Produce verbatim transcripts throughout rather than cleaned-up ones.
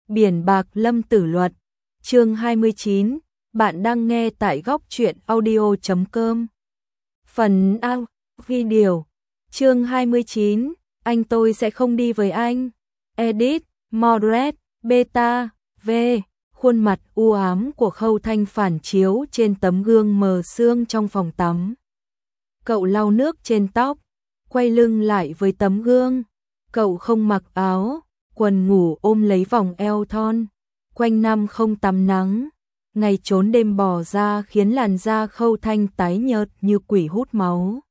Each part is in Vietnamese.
Biển bạc lâm tử luật. Chương hai mươi chín, bạn đang nghe tại góc truyện audio chấm com. Phần A. Video. Chương hai mươi chín, anh tôi sẽ không đi với anh. Edit, Moderate, Beta, V. Khuôn mặt u ám của Khâu Thanh phản chiếu trên tấm gương mờ sương trong phòng tắm. Cậu lau nước trên tóc, quay lưng lại với tấm gương. Cậu không mặc áo, quần ngủ ôm lấy vòng eo thon. Quanh năm không tắm nắng, ngày trốn đêm bò ra khiến làn da Khâu Thanh tái nhợt như quỷ hút máu.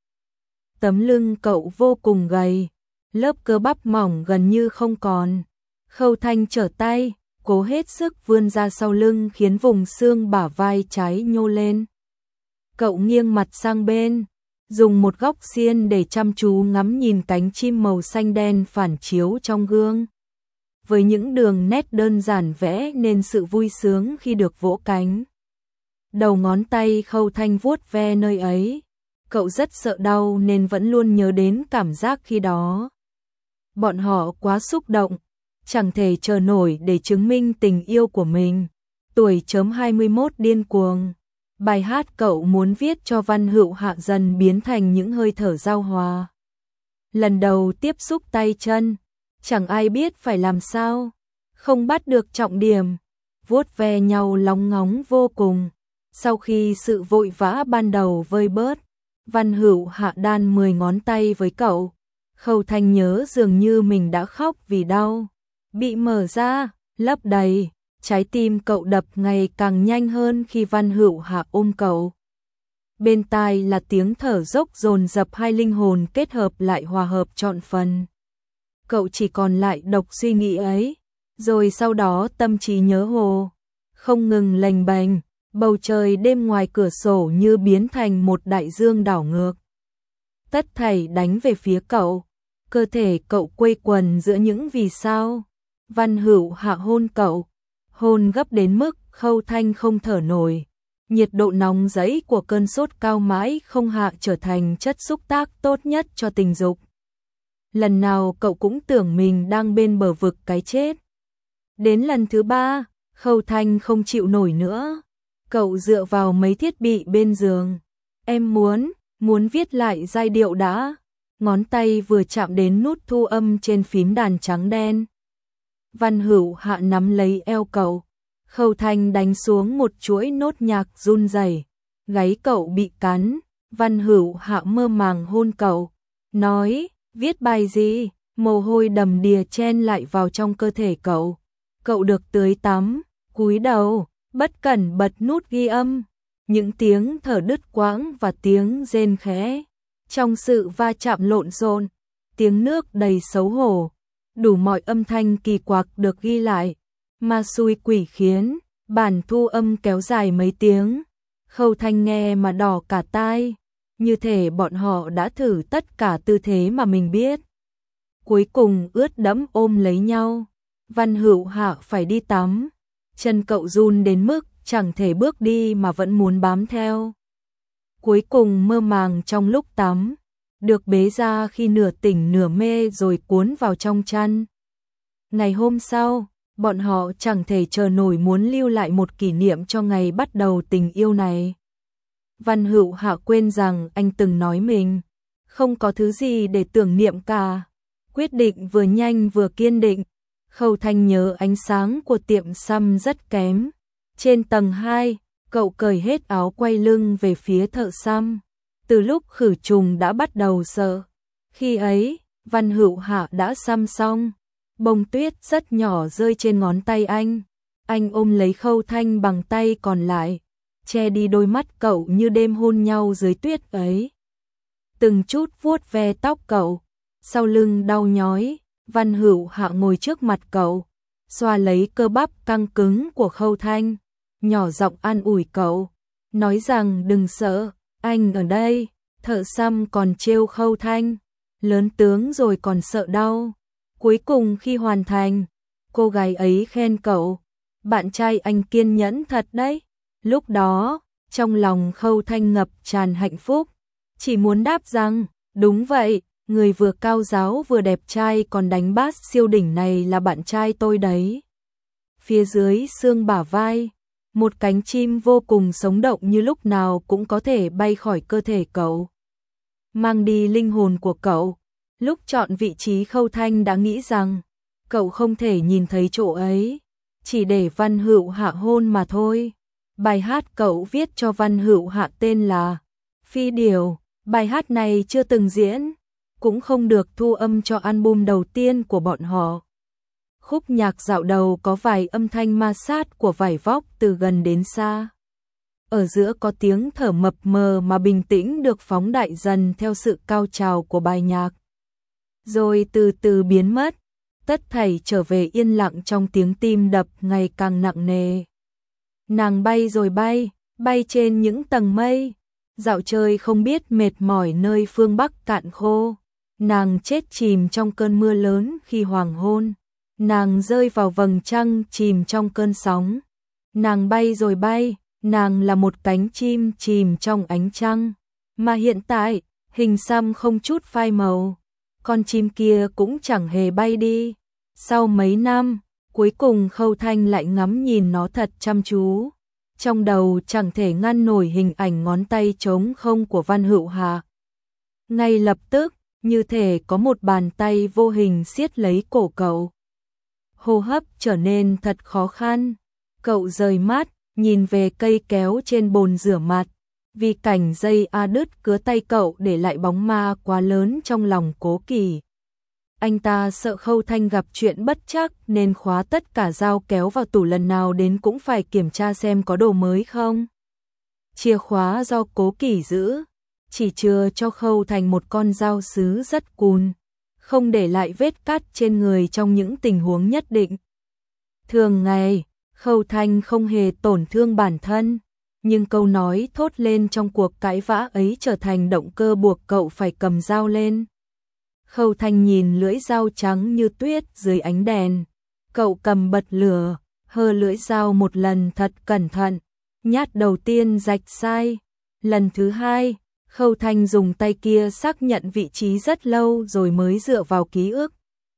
Tấm lưng cậu vô cùng gầy, lớp cơ bắp mỏng gần như không còn. Khâu Thanh trở tay, cố hết sức vươn ra sau lưng khiến vùng xương bả vai trái nhô lên. Cậu nghiêng mặt sang bên, dùng một góc xiên để chăm chú ngắm nhìn cánh chim màu xanh đen phản chiếu trong gương. Với những đường nét đơn giản vẽ nên sự vui sướng khi được vỗ cánh. Đầu ngón tay Khâu Thanh vuốt ve nơi ấy. Cậu rất sợ đau nên vẫn luôn nhớ đến cảm giác khi đó. Bọn họ quá xúc động, chẳng thể chờ nổi để chứng minh tình yêu của mình. Tuổi chấm hai mươi mốt điên cuồng. Bài hát cậu muốn viết cho Văn Hữu Hạ dần biến thành những hơi thở giao hòa. Lần đầu tiếp xúc tay chân, chẳng ai biết phải làm sao, không bắt được trọng điểm, vuốt ve nhau lóng ngóng vô cùng. Sau khi sự vội vã ban đầu vơi bớt, Văn Hữu Hạ đan mười ngón tay với cậu. Khâu Thanh nhớ dường như mình đã khóc vì đau, bị mở ra, lấp đầy. Trái tim cậu đập ngày càng nhanh hơn khi Văn Hữu Hạ ôm cậu. Bên tai là tiếng thở dốc dồn dập, hai linh hồn kết hợp lại hòa hợp trọn phần. Cậu chỉ còn lại độc suy nghĩ ấy, rồi sau đó tâm trí nhớ hồ, không ngừng lềnh bềnh, bầu trời đêm ngoài cửa sổ như biến thành một đại dương đảo ngược. Tất thảy đánh về phía cậu, cơ thể cậu quây quần giữa những vì sao. Văn Hữu Hạ hôn cậu, hôn gấp đến mức Khâu Thanh không thở nổi. Nhiệt độ nóng rẫy của cơn sốt cao mãi không hạ trở thành chất xúc tác tốt nhất cho tình dục. Lần nào cậu cũng tưởng mình đang bên bờ vực cái chết. Đến lần thứ ba, Khâu Thanh không chịu nổi nữa. Cậu dựa vào mấy thiết bị bên giường. Em muốn, muốn viết lại giai điệu đã. Ngón tay vừa chạm đến nút thu âm trên phím đàn trắng đen. Văn Hữu Hạ nắm lấy eo cậu. Khâu Thanh đánh xuống một chuỗi nốt nhạc run rẩy. Gáy cậu bị cắn. Văn Hữu Hạ mơ màng hôn cậu. Nói, viết bài gì? Mồ hôi đầm đìa chen lại vào trong cơ thể cậu. Cậu được tưới tắm, cúi đầu, bất cẩn bật nút ghi âm. Những tiếng thở đứt quãng và tiếng rên khẽ. Trong sự va chạm lộn xộn, tiếng nước đầy xấu hổ. Đủ mọi âm thanh kỳ quặc được ghi lại. Ma xui quỷ khiến, bản thu âm kéo dài mấy tiếng. Khâu Thanh nghe mà đỏ cả tai. Như thể bọn họ đã thử tất cả tư thế mà mình biết. Cuối cùng ướt đẫm ôm lấy nhau. Văn Hữu Hạ phải đi tắm. Chân cậu run đến mức chẳng thể bước đi mà vẫn muốn bám theo. Cuối cùng mơ màng trong lúc tắm, được bế ra khi nửa tỉnh nửa mê rồi cuốn vào trong chăn. Ngày hôm sau, bọn họ chẳng thể chờ nổi muốn lưu lại một kỷ niệm cho ngày bắt đầu tình yêu này. Văn Hữu Hạ quên rằng anh từng nói mình không có thứ gì để tưởng niệm cả. Quyết định vừa nhanh vừa kiên định. Khâu Thanh nhớ ánh sáng của tiệm xăm rất kém. Trên tầng hai, cậu cởi hết áo quay lưng về phía thợ xăm. Từ lúc khử trùng đã bắt đầu sợ. Khi ấy, Văn Hữu Hạ đã xăm xong. Bông tuyết rất nhỏ rơi trên ngón tay anh. Anh ôm lấy Khâu Thanh bằng tay còn lại, che đi đôi mắt cậu như đêm hôn nhau dưới tuyết ấy. Từng chút vuốt ve tóc cậu, sau lưng đau nhói. Văn Hữu Hạ ngồi trước mặt cậu, xoa lấy cơ bắp căng cứng của Khâu Thanh, nhỏ giọng an ủi cậu, nói rằng đừng sợ, anh ở đây. Thợ xăm còn trêu Khâu Thanh, lớn tướng rồi còn sợ đau. Cuối cùng khi hoàn thành, cô gái ấy khen cậu, bạn trai anh kiên nhẫn thật đấy. Lúc đó, trong lòng Khâu Thanh ngập tràn hạnh phúc, chỉ muốn đáp rằng, đúng vậy, người vừa cao ráo vừa đẹp trai còn đánh bass siêu đỉnh này là bạn trai tôi đấy. phía dưới xương bả vai, một cánh chim vô cùng sống động như lúc nào cũng có thể bay khỏi cơ thể cậu, mang đi linh hồn của cậu. Lúc chọn vị trí Khâu Thanh đã nghĩ rằng cậu không thể nhìn thấy chỗ ấy, chỉ để Văn Hữu Hạ hôn mà thôi. Bài hát cậu viết cho Văn Hữu Hạ tên là Phi Điều, bài hát này chưa từng diễn, cũng không được thu âm cho album đầu tiên của bọn họ. Khúc nhạc dạo đầu có vài âm thanh ma sát của vải vóc từ gần đến xa. Ở giữa có tiếng thở mập mờ mà bình tĩnh được phóng đại dần theo sự cao trào của bài nhạc. Rồi từ từ biến mất, tất thảy trở về yên lặng trong tiếng tim đập ngày càng nặng nề. Nàng bay rồi bay, bay trên những tầng mây, dạo chơi không biết mệt mỏi nơi phương Bắc cạn khô. Nàng chết chìm trong cơn mưa lớn khi hoàng hôn. Nàng rơi vào vầng trăng chìm trong cơn sóng. Nàng bay rồi bay, nàng là một cánh chim chìm trong ánh trăng. Mà hiện tại, hình xăm không chút phai màu. Con chim kia cũng chẳng hề bay đi. Sau mấy năm, cuối cùng Khâu Thanh lại ngắm nhìn nó thật chăm chú. Trong đầu chẳng thể ngăn nổi hình ảnh ngón tay trống không của Văn Hữu Hạ. Ngay lập tức, như thể có một bàn tay vô hình siết lấy cổ cậu. Hô hấp trở nên thật khó khăn. Cậu rời mắt, nhìn về cây kéo trên bồn rửa mặt. Vì cảnh dây A đứt cứa tay cậu để lại bóng ma quá lớn trong lòng Cố Kỳ. Anh ta sợ Khâu Thanh gặp chuyện bất trắc nên khóa tất cả dao kéo vào tủ, lần nào đến cũng phải kiểm tra xem có đồ mới không. Chìa khóa do Cố Kỳ giữ, chỉ chừa cho Khâu Thanh một con dao sứ rất cùn, không để lại vết cắt trên người trong những tình huống nhất định. Thường ngày, Khâu Thanh không hề tổn thương bản thân, nhưng câu nói thốt lên trong cuộc cãi vã ấy trở thành động cơ buộc cậu phải cầm dao lên. Khâu Thanh nhìn lưỡi dao trắng như tuyết dưới ánh đèn. Cậu cầm bật lửa, hơ lưỡi dao một lần thật cẩn thận. Nhát đầu tiên rạch sai. Lần thứ hai, Khâu Thanh dùng tay kia xác nhận vị trí rất lâu rồi mới dựa vào ký ức.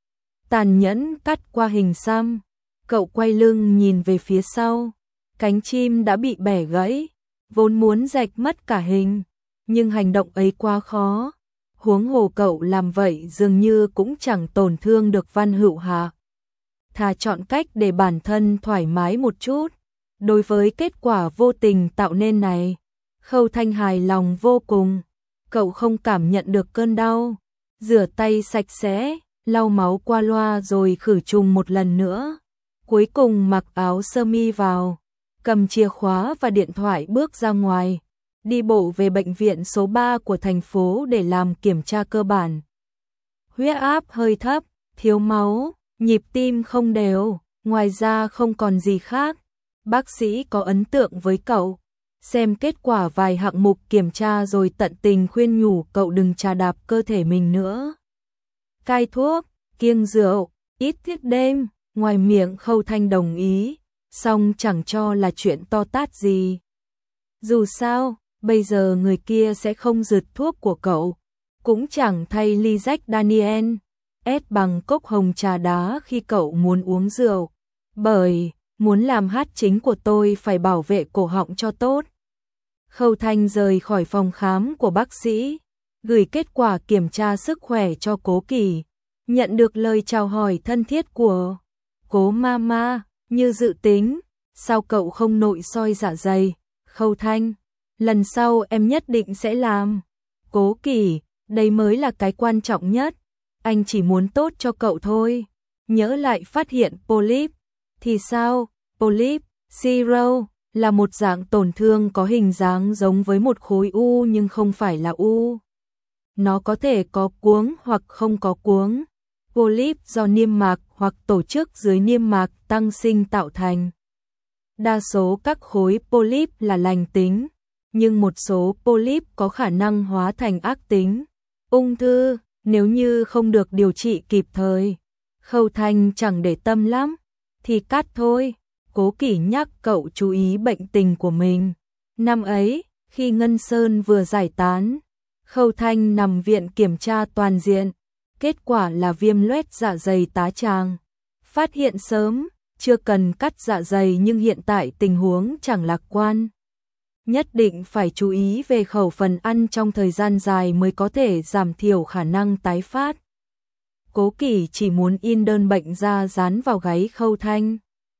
Tàn nhẫn cắt qua hình xăm. Cậu quay lưng nhìn về phía sau. Cánh chim đã bị bẻ gãy. Vốn muốn rạch mất cả hình, nhưng hành động ấy quá khó. Huống hồ cậu làm vậy dường như cũng chẳng tổn thương được Văn Hữu Hạ. Thà chọn cách để bản thân thoải mái một chút. Đối với kết quả vô tình tạo nên này, Khâu Thanh hài lòng vô cùng. Cậu không cảm nhận được cơn đau. Rửa tay sạch sẽ, lau máu qua loa rồi khử trùng một lần nữa. Cuối cùng mặc áo sơ mi vào, cầm chìa khóa và điện thoại bước ra ngoài. Đi bộ về bệnh viện số ba của thành phố để làm kiểm tra cơ bản. Huyết áp hơi thấp, thiếu máu, nhịp tim không đều, ngoài ra không còn gì khác. Bác sĩ có ấn tượng với cậu, xem kết quả vài hạng mục kiểm tra rồi tận tình khuyên nhủ cậu đừng chà đạp cơ thể mình nữa. Cai thuốc, kiêng rượu, ít thức đêm, ngoài miệng Khâu Thanh đồng ý, song chẳng cho là chuyện to tát gì. Dù sao, bây giờ người kia sẽ không rượt thuốc của cậu, cũng chẳng thay ly Jack Daniel S bằng cốc hồng trà đá khi cậu muốn uống rượu. Bởi, muốn làm hát chính của tôi phải bảo vệ cổ họng cho tốt. Khâu Thanh rời khỏi phòng khám của bác sĩ, gửi kết quả kiểm tra sức khỏe cho Cố Kỳ, nhận được lời chào hỏi thân thiết của Cố Mama. Như dự tính, sao cậu không nội soi dạ dày? Khâu Thanh, lần sau em nhất định sẽ làm. Cố Kỳ, đây mới là cái quan trọng nhất. Anh chỉ muốn tốt cho cậu thôi. Nhớ lại phát hiện polyp. Thì sao? Polyp, zero, là một dạng tổn thương có hình dáng giống với một khối u nhưng không phải là u. Nó có thể có cuống hoặc không có cuống. Polyp do niêm mạc hoặc tổ chức dưới niêm mạc tăng sinh tạo thành. Đa số các khối polyp là lành tính, nhưng một số polyp có khả năng hóa thành ác tính. Ung thư, nếu như không được điều trị kịp thời, Khâu Thanh chẳng để tâm lắm, thì cắt thôi. Cố Kỳ nhắc cậu chú ý bệnh tình của mình. Năm ấy, khi Ngân Sơn vừa giải tán, Khâu Thanh nằm viện kiểm tra toàn diện. Kết quả là viêm loét dạ dày tá tràng. Phát hiện sớm, chưa cần cắt dạ dày nhưng hiện tại tình huống chẳng lạc quan. Nhất định phải chú ý về khẩu phần ăn trong thời gian dài mới có thể giảm thiểu khả năng tái phát. Cố Kỳ chỉ muốn in đơn bệnh ra dán vào gáy Khâu Thanh.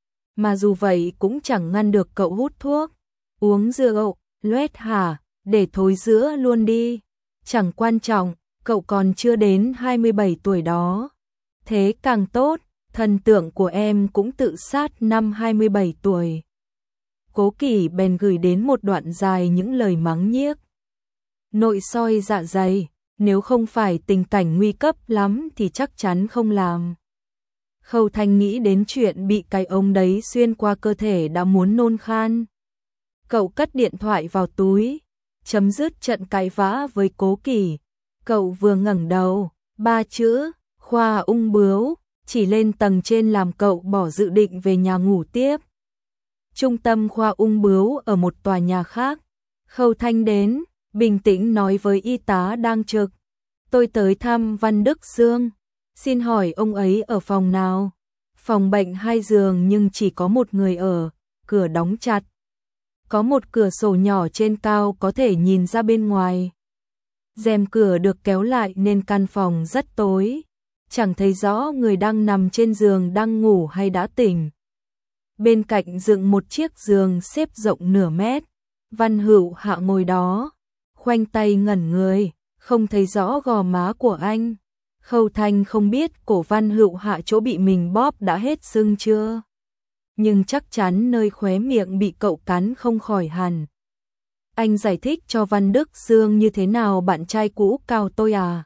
Mà dù vậy cũng chẳng ngăn được cậu hút thuốc, uống rượu, loét hả, để thối rữa luôn đi. Chẳng quan trọng, cậu còn chưa đến hai mươi bảy tuổi đó. Thế càng tốt, thần tượng của em cũng tự sát năm hai mươi bảy tuổi. Cố Kỳ bèn gửi đến một đoạn dài những lời mắng nhiếc. Nội soi dạ dày, nếu không phải tình cảnh nguy cấp lắm thì chắc chắn không làm. Khâu Thanh nghĩ đến chuyện bị cái ống đấy xuyên qua cơ thể đã muốn nôn khan. Cậu cất điện thoại vào túi, chấm dứt trận cãi vã với Cố Kỳ. Cậu vừa ngẩng đầu, ba chữ, khoa ung bướu, chỉ lên tầng trên làm cậu bỏ dự định về nhà ngủ tiếp. Trung tâm khoa ung bướu ở một tòa nhà khác. Khâu Thanh đến, bình tĩnh nói với y tá đang trực. Tôi tới thăm Văn Đức Dương. Xin hỏi ông ấy ở phòng nào? Phòng bệnh hai giường nhưng chỉ có một người ở, cửa đóng chặt. Có một cửa sổ nhỏ trên cao có thể nhìn ra bên ngoài. Rèm cửa được kéo lại nên căn phòng rất tối. Chẳng thấy rõ người đang nằm trên giường đang ngủ hay đã tỉnh. Bên cạnh dựng một chiếc giường xếp rộng nửa mét. Văn Hữu Hạ ngồi đó, khoanh tay ngẩn người, không thấy rõ gò má của anh. Khâu Thanh không biết cổ Văn Hữu Hạ chỗ bị mình bóp đã hết sưng chưa. Nhưng chắc chắn nơi khóe miệng bị cậu cắn không khỏi hẳn. Anh giải thích cho Văn Đức Dương như thế nào bạn trai cũ cao tôi à?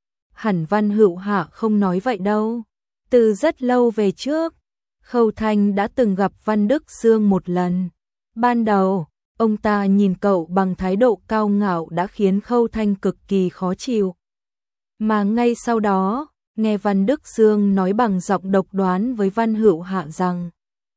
Hẳn Văn Hữu Hạ không nói vậy đâu. Từ rất lâu về trước, Khâu Thanh đã từng gặp Văn Đức Dương một lần. Ban đầu, ông ta nhìn cậu bằng thái độ cao ngạo đã khiến Khâu Thanh cực kỳ khó chịu. Mà ngay sau đó, nghe Văn Đức Dương nói bằng giọng độc đoán với Văn Hữu Hạ rằng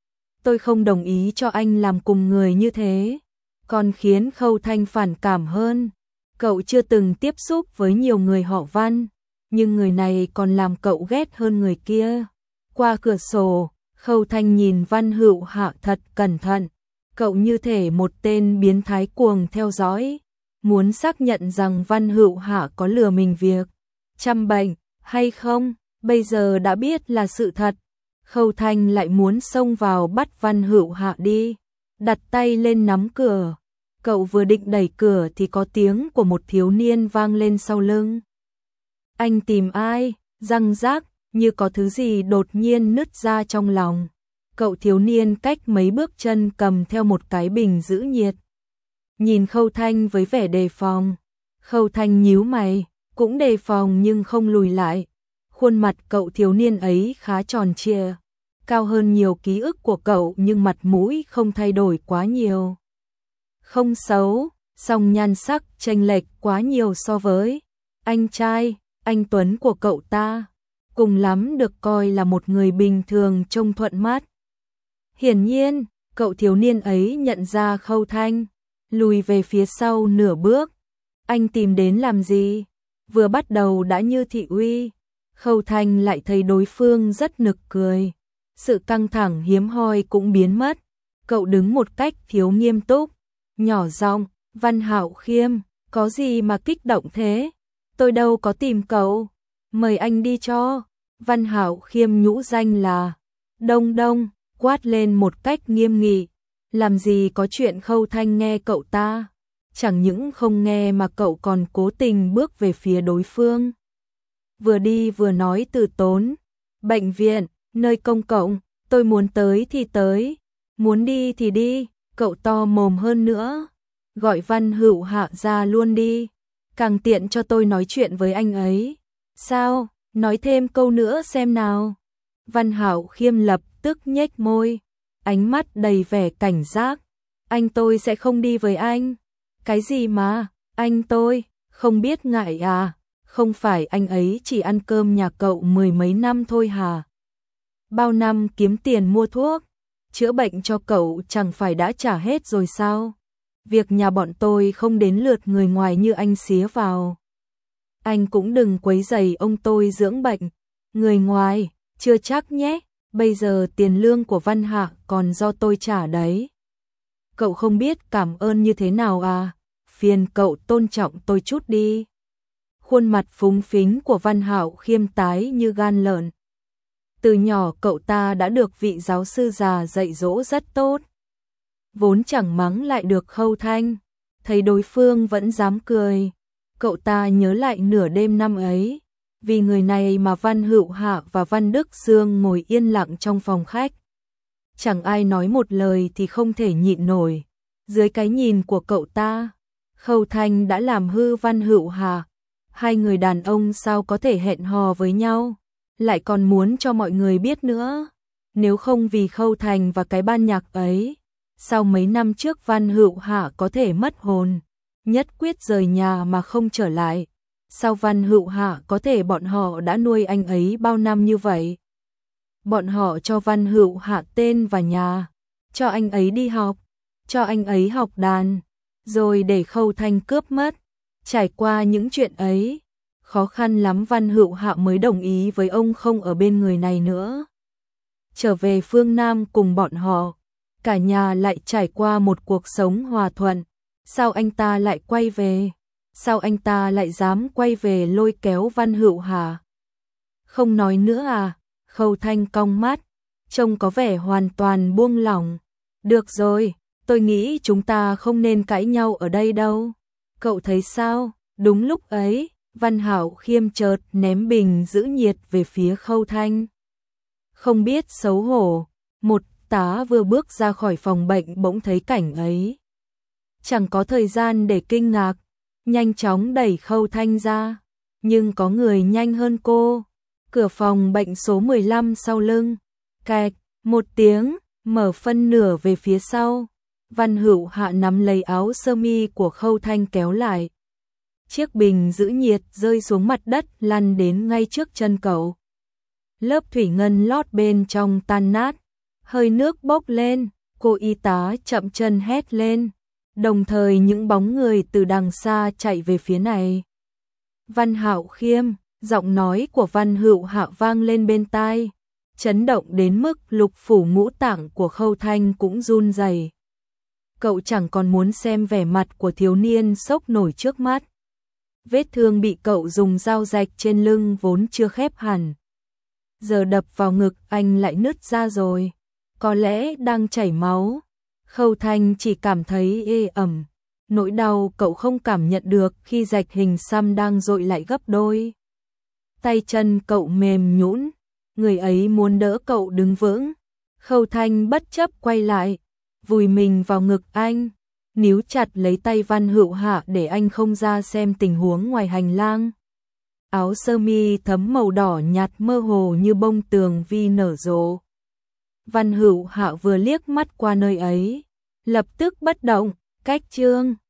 tôi không đồng ý cho anh làm cùng người như thế, còn khiến Khâu Thanh phản cảm hơn. Cậu chưa từng tiếp xúc với nhiều người họ Văn, nhưng người này còn làm cậu ghét hơn người kia. Qua cửa sổ, Khâu Thanh nhìn Văn Hữu Hạ thật cẩn thận. Cậu như thể một tên biến thái cuồng theo dõi, muốn xác nhận rằng Văn Hữu Hạ có lừa mình việc chăm bệnh hay không. Bây giờ đã biết là sự thật, Khâu Thanh lại muốn xông vào bắt Văn Hữu Hạ đi, đặt tay lên nắm cửa. Cậu vừa định đẩy cửa thì có tiếng của một thiếu niên vang lên sau lưng. Anh tìm ai? Răng rác, như có thứ gì đột nhiên nứt ra trong lòng. Cậu thiếu niên cách mấy bước chân cầm theo một cái bình giữ nhiệt. Nhìn Khâu Thanh với vẻ đề phòng. Khâu Thanh nhíu mày, cũng đề phòng nhưng không lùi lại. Khuôn mặt cậu thiếu niên ấy khá tròn trịa, cao hơn nhiều ký ức của cậu nhưng mặt mũi không thay đổi quá nhiều. Không xấu, song nhan sắc chênh lệch quá nhiều so với anh trai, anh Tuấn của cậu ta. Cùng lắm được coi là một người bình thường trông thuận mắt. Hiển nhiên, cậu thiếu niên ấy nhận ra Khâu Thanh, lùi về phía sau nửa bước. Anh tìm đến làm gì? Vừa bắt đầu đã như thị uy, Khâu Thanh lại thấy đối phương rất nực cười. Sự căng thẳng hiếm hoi cũng biến mất. Cậu đứng một cách thiếu nghiêm túc, nhỏ giọng, Văn Hạo Khiêm, có gì mà kích động thế? Tôi đâu có tìm cậu, mời anh đi cho. Văn Hạo Khiêm nhũ danh là Đông Đông, quát lên một cách nghiêm nghị. Làm gì có chuyện Khâu Thanh nghe cậu ta, chẳng những không nghe mà cậu còn cố tình bước về phía đối phương. Vừa đi vừa nói từ tốn, bệnh viện, nơi công cộng, tôi muốn tới thì tới, muốn đi thì đi. Cậu to mồm hơn nữa, gọi Văn Hữu Hạ ra luôn đi, càng tiện cho tôi nói chuyện với anh ấy. Sao, nói thêm câu nữa xem nào. Văn Hạo Khiêm lập tức nhếch môi, ánh mắt đầy vẻ cảnh giác. Anh tôi sẽ không đi với anh. Cái gì mà, anh tôi, không biết ngại à? Không phải anh ấy chỉ ăn cơm nhà cậu mười mấy năm thôi hả? Bao năm kiếm tiền mua thuốc, chữa bệnh cho cậu chẳng phải đã trả hết rồi sao? Việc nhà bọn tôi không đến lượt người ngoài như anh xía vào. Anh cũng đừng quấy rầy ông tôi dưỡng bệnh. Người ngoài, chưa chắc nhé. bây giờ tiền lương của Văn Hạ còn do tôi trả đấy. Cậu không biết cảm ơn như thế nào à, phiền cậu tôn trọng tôi chút đi. Khuôn mặt phúng phính của Văn Hạo Khiêm tái như gan lợn. Từ nhỏ cậu ta đã được vị giáo sư già dạy dỗ rất tốt. Vốn chẳng mắng lại được Khâu Thanh, thấy đối phương vẫn dám cười. Cậu ta nhớ lại nửa đêm năm ấy, vì người này mà Văn Hữu Hạ và Văn Đức Dương ngồi yên lặng trong phòng khách. Chẳng ai nói một lời thì không thể nhịn nổi. Dưới cái nhìn của cậu ta, Khâu Thanh đã làm hư Văn Hữu Hạ. Hai người đàn ông sao có thể hẹn hò với nhau, lại còn muốn cho mọi người biết nữa. Nếu không vì Khâu Thành và cái ban nhạc ấy, sau mấy năm trước Văn Hữu Hạ có thể mất hồn, nhất quyết rời nhà mà không trở lại. Sao Văn Hữu Hạ có thể bọn họ đã nuôi anh ấy bao năm như vậy? Bọn họ cho Văn Hữu Hạ tên và nhà, cho anh ấy đi học, cho anh ấy học đàn, rồi để Khâu Thanh cướp mất. Trải qua những chuyện ấy, khó khăn lắm Văn Hữu Hạ mới đồng ý với ông không ở bên người này nữa. Trở về phương Nam cùng bọn họ, cả nhà lại trải qua một cuộc sống hòa thuận. Sao anh ta lại quay về? Sao anh ta lại dám quay về lôi kéo Văn Hữu Hạ? Không nói nữa à? Khâu Thanh cong mắt, trông có vẻ hoàn toàn buông lỏng. Được rồi, tôi nghĩ chúng ta không nên cãi nhau ở đây đâu. Cậu thấy sao? Đúng lúc ấy, Văn Hạo Khiêm chợt ném bình giữ nhiệt về phía Khâu Thanh. Không biết xấu hổ, một tá vừa bước ra khỏi phòng bệnh bỗng thấy cảnh ấy. Chẳng có thời gian để kinh ngạc, nhanh chóng đẩy Khâu Thanh ra. Nhưng có người nhanh hơn cô. Cửa phòng bệnh số mười lăm sau lưng. Cạch, một tiếng, mở phân nửa về phía sau. Văn Hữu Hạ nắm lấy áo sơ mi của Khâu Thanh kéo lại. Chiếc bình giữ nhiệt rơi xuống mặt đất lăn đến ngay trước chân cậu. Lớp thủy ngân lót bên trong tan nát, hơi nước bốc lên, cô y tá chậm chân hét lên. Đồng thời những bóng người từ đằng xa chạy về phía này. Văn Hạo Khiêm, giọng nói của Văn Hữu Hạ vang lên bên tai, chấn động đến mức lục phủ ngũ tạng của Khâu Thanh cũng run rẩy. Cậu chẳng còn muốn xem vẻ mặt của thiếu niên sốc nổi trước mắt. Vết thương bị cậu dùng dao rạch trên lưng vốn chưa khép hẳn, giờ đập vào ngực anh lại nứt ra rồi, có lẽ đang chảy máu. Khâu Thanh chỉ cảm thấy ê ẩm, nỗi đau cậu không cảm nhận được khi rạch hình xăm đang dội lại gấp đôi. Tay chân cậu mềm nhũn, người ấy muốn đỡ cậu đứng vững. Khâu Thanh bất chấp quay lại, vùi mình vào ngực anh, níu chặt lấy tay Văn Hữu Hạ để anh không ra xem tình huống ngoài hành lang. Áo sơ mi thấm màu đỏ nhạt mơ hồ như bông tường vi nở rộ. Văn Hữu Hạ vừa liếc mắt qua nơi ấy, lập tức bất động, cách chương.